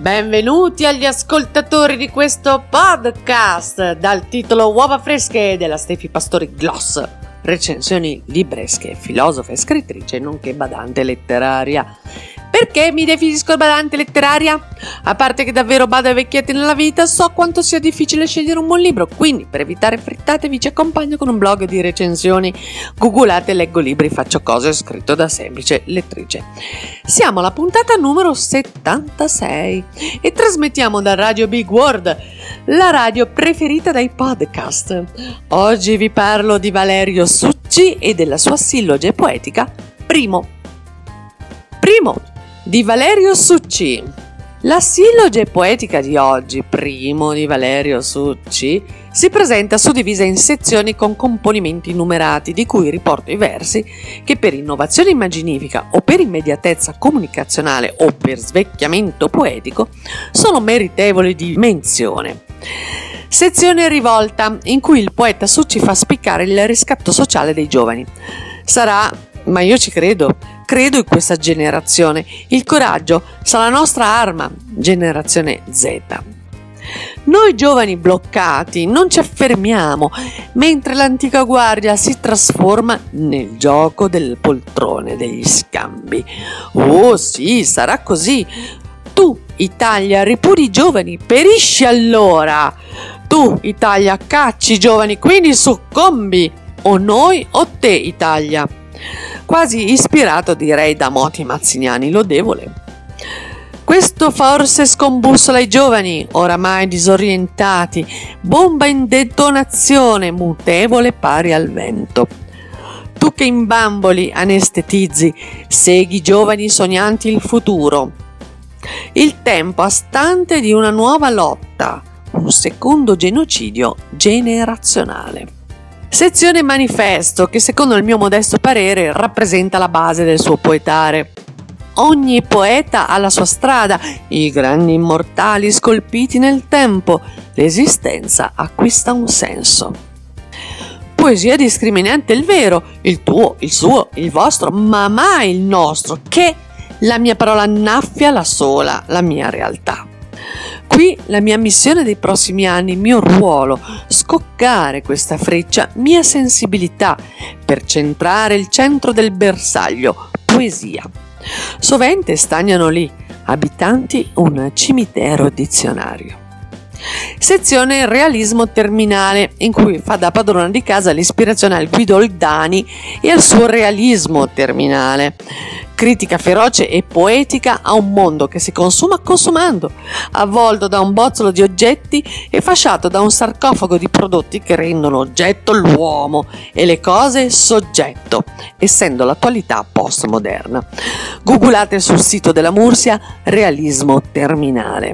Benvenuti agli ascoltatori di questo podcast dal titolo Uova fresche della Stefi Pastori Gloss, recensioni libresche, filosofa e scrittrice nonché badante letteraria. Perché mi definisco badante letteraria? A parte che davvero bado ai vecchietti nella vita, so quanto sia difficile scegliere un buon libro, quindi per evitare frittate vi ci accompagno con un blog di recensioni. Googolate leggo libri, faccio cose, scritto da semplice lettrice. Siamo alla puntata numero 76 e trasmettiamo da Radio Big World, la radio preferita dai podcast. Oggi vi parlo di Valerio Succi e della sua silloge poetica Primo di Valerio Succi. La silloge poetica di oggi, Primo di Valerio Succi, si presenta suddivisa in sezioni con componimenti numerati, di cui riporto i versi che per innovazione immaginifica o per immediatezza comunicazionale o per svecchiamento poetico sono meritevoli di menzione. Sezione rivolta, in cui il poeta Succi fa spiccare il riscatto sociale dei giovani. Ma io ci credo in questa generazione. Il coraggio sarà la nostra arma, generazione Z. Noi giovani bloccati non ci affermiamo, mentre l'antica guardia si trasforma nel gioco del poltrone degli scambi. Oh sì, sarà così. Tu, Italia, ripudi i giovani, perisci allora. Tu, Italia, cacci i giovani, quindi soccombi. O noi o te, Italia. Quasi ispirato, direi, da moti mazziniani, lodevole. Questo forse scombussola i giovani, oramai disorientati, bomba in detonazione, mutevole pari al vento. Tu che in bamboli anestetizzi, segui i giovani sognanti il futuro. Il tempo astante di una nuova lotta, un secondo genocidio generazionale. Sezione manifesto che secondo il mio modesto parere rappresenta la base del suo poetare. Ogni poeta ha la sua strada, i grandi immortali scolpiti nel tempo, l'esistenza acquista un senso. Poesia discriminante il vero, il tuo, il suo, il vostro, ma mai il nostro, che la mia parola annaffia la sola, la mia realtà. Qui la mia missione dei prossimi anni, il mio ruolo, scoccare questa freccia, mia sensibilità, per centrare il centro del bersaglio, poesia. Sovente stagnano lì, abitanti un cimitero dizionario. Sezione realismo terminale, in cui fa da padrona di casa l'ispirazione al Guido Oldani e al suo realismo terminale. Critica feroce e poetica a un mondo che si consuma consumando, avvolto da un bozzolo di oggetti e fasciato da un sarcofago di prodotti che rendono oggetto l'uomo e le cose soggetto, essendo l'attualità postmoderna. Googolate sul sito della Mursia realismo terminale.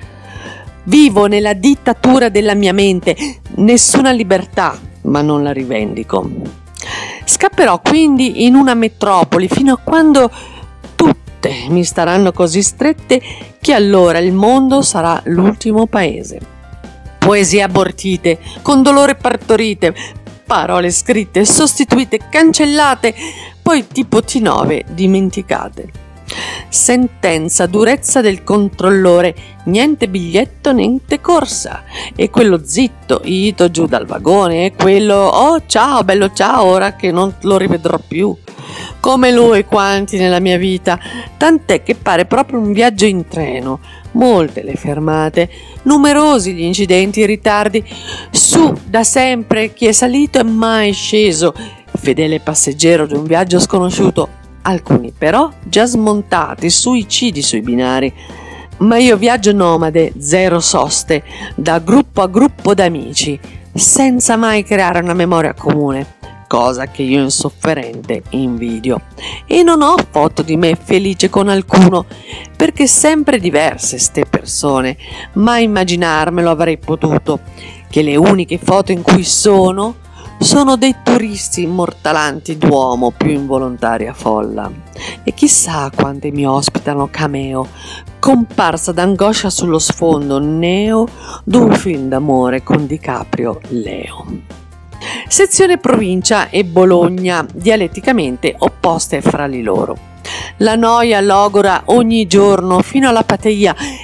Vivo nella dittatura della mia mente, nessuna libertà, ma non la rivendico. Scapperò quindi in una metropoli fino a quando tutte mi staranno così strette che allora il mondo sarà l'ultimo paese. Poesie abortite, con dolore partorite, parole scritte, sostituite, cancellate, poi tipo T9 dimenticate. Sentenza, durezza del controllore, niente biglietto, niente corsa. E quello zitto, ito giù dal vagone, e quello oh ciao, bello ciao, ora che non lo rivedrò più. Come lui quanti nella mia vita, tant'è che pare proprio un viaggio in treno. Molte le fermate, numerosi gli incidenti e i ritardi. Su, da sempre, chi è salito e mai sceso, fedele passeggero di un viaggio sconosciuto. Alcuni però già smontati, suicidi sui binari. Ma io viaggio nomade, zero soste, da gruppo a gruppo d'amici, senza mai creare una memoria comune, cosa che io insofferente invidio. E non ho foto di me felice con alcuno, perché sempre diverse ste persone, ma immaginarmelo avrei potuto, che le uniche foto in cui sono dei turisti immortalanti d'uomo più involontaria folla. E chissà quante mi ospitano cameo, comparsa d'angoscia sullo sfondo neo d'un film d'amore con DiCaprio Leo. Sezione provincia e Bologna, dialetticamente opposte fra di loro. La noia logora ogni giorno fino all'apatia, e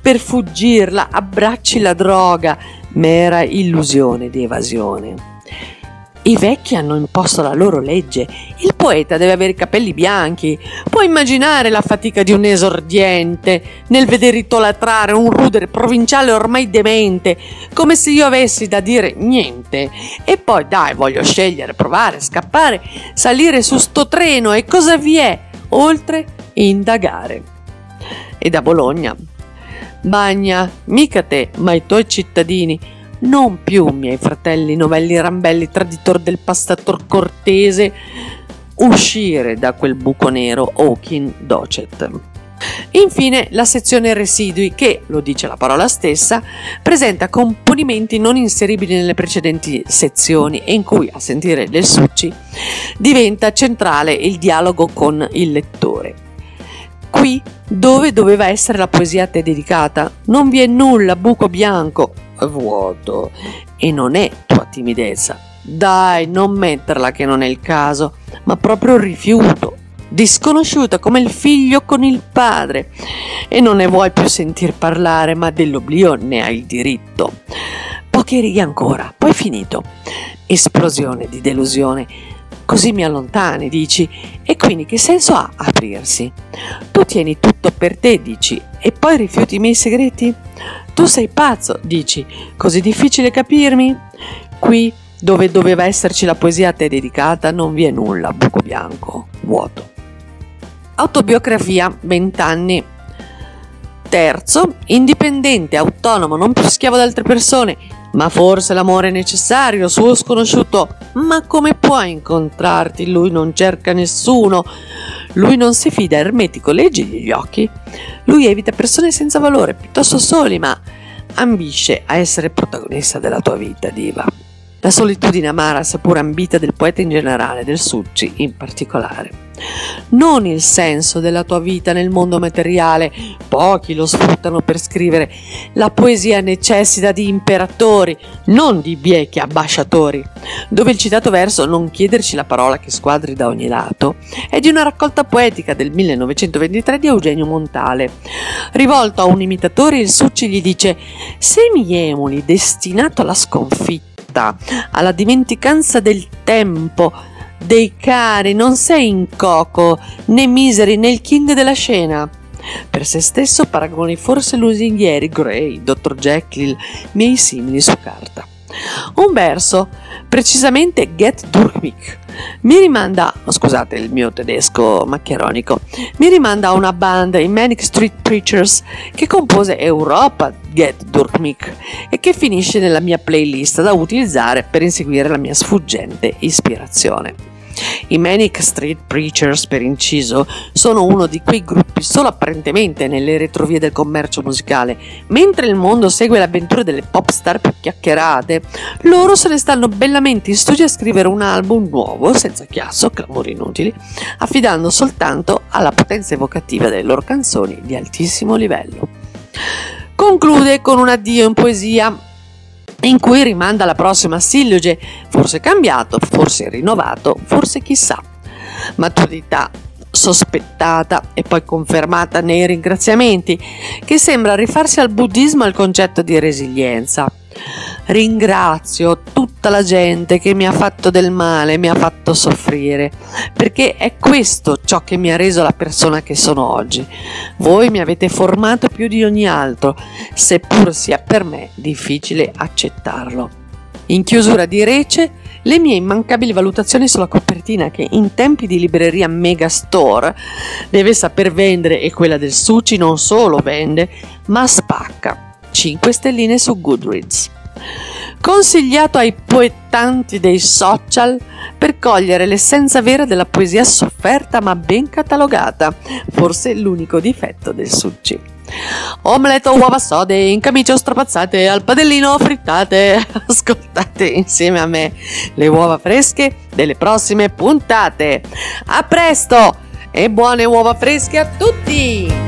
per fuggirla abbracci la droga, mera illusione di evasione. I vecchi hanno imposto la loro legge, il poeta deve avere i capelli bianchi. Puoi immaginare la fatica di un esordiente nel vedere idolatrare un rudere provinciale ormai demente, come se io avessi da dire niente. E poi dai, voglio scegliere, provare, scappare, salire su sto treno e cosa vi è? Oltre indagare. E da Bologna: Bagna, mica te, ma i tuoi cittadini, non più miei fratelli novelli rambelli, traditor del passator cortese, uscire da quel buco nero, Okin docet. Infine la sezione residui che, lo dice la parola stessa, presenta componimenti non inseribili nelle precedenti sezioni e in cui, a sentire del Succi, diventa centrale il dialogo con il lettore. Qui, dove doveva essere la poesia a te dedicata, non vi è nulla, buco bianco, vuoto, e non è tua timidezza. Dai, non metterla che non è il caso, ma proprio rifiuto, disconosciuta come il figlio con il padre, e non ne vuoi più sentir parlare, ma dell'oblio ne hai il diritto. Poche righe ancora, poi finito. Esplosione di delusione. Così mi allontani, dici, e quindi che senso ha aprirsi? Tu tieni tutto per te, dici, e poi rifiuti i miei segreti? Tu sei pazzo, dici, così difficile capirmi? Qui, dove doveva esserci la poesia a te dedicata, non vi è nulla, buco bianco, vuoto. Autobiografia, 20 anni. Terzo, indipendente, autonomo, non più schiavo di altre persone. Ma forse l'amore è necessario, suo sconosciuto. Ma come puoi incontrarti? Lui non cerca nessuno. Lui non si fida, ermetico, leggigli gli occhi. Lui evita persone senza valore, piuttosto soli, ma ambisce a essere protagonista della tua vita, diva. La solitudine amara, seppur ambita, del poeta in generale, del Succi in particolare. Non il senso della tua vita nel mondo materiale, pochi lo sfruttano per scrivere. La poesia necessita di imperatori, non di biechi ambasciatori. Dove il citato verso, non chiederci la parola che squadri da ogni lato, è di una raccolta poetica del 1923 di Eugenio Montale. Rivolto a un imitatore, il Succi gli dice: se mi emuli destinato alla sconfitta, alla dimenticanza del tempo, dei cari, non sei in Coco, né Miseri, né il king della scena. Per se stesso paragoni forse lusinghieri, Gray, Dr. Jekyll, miei simili su carta. Un verso, precisamente Get durch mich, mi rimanda, scusate il mio tedesco maccheronico, mi rimanda a una band, i Manic Street Preachers, che compose Europa Get durch mich e che finisce nella mia playlist da utilizzare per inseguire la mia sfuggente ispirazione. I Manic Street Preachers, per inciso, sono uno di quei gruppi solo apparentemente nelle retrovie del commercio musicale. Mentre il mondo segue le avventure delle pop star più chiacchierate, loro se ne stanno bellamente in studio a scrivere un album nuovo, senza chiasso, clamori inutili, affidando soltanto alla potenza evocativa delle loro canzoni di altissimo livello. Conclude con un addio in poesia, in cui rimanda la prossima silloge, forse cambiato, forse rinnovato, forse chissà. Maturità sospettata e poi confermata nei ringraziamenti, che sembra rifarsi al buddismo al concetto di resilienza. Ringrazio tutta la gente che mi ha fatto del male, mi ha fatto soffrire, perché è questo ciò che mi ha reso la persona che sono oggi. Voi mi avete formato più di ogni altro, seppur sia per me difficile accettarlo. In chiusura di Rece, le mie immancabili valutazioni sulla copertina, che in tempi di libreria Megastore deve saper vendere, e quella del Succi non solo vende, ma spacca. 5 stelline su Goodreads. Consigliato ai poetanti dei social per cogliere l'essenza vera della poesia sofferta ma ben catalogata, forse l'unico difetto del Succi. Omelette o uova sode in camicie o strapazzate al padellino frittate. Ascoltate insieme a me le uova fresche delle prossime puntate. A presto e buone uova fresche a tutti!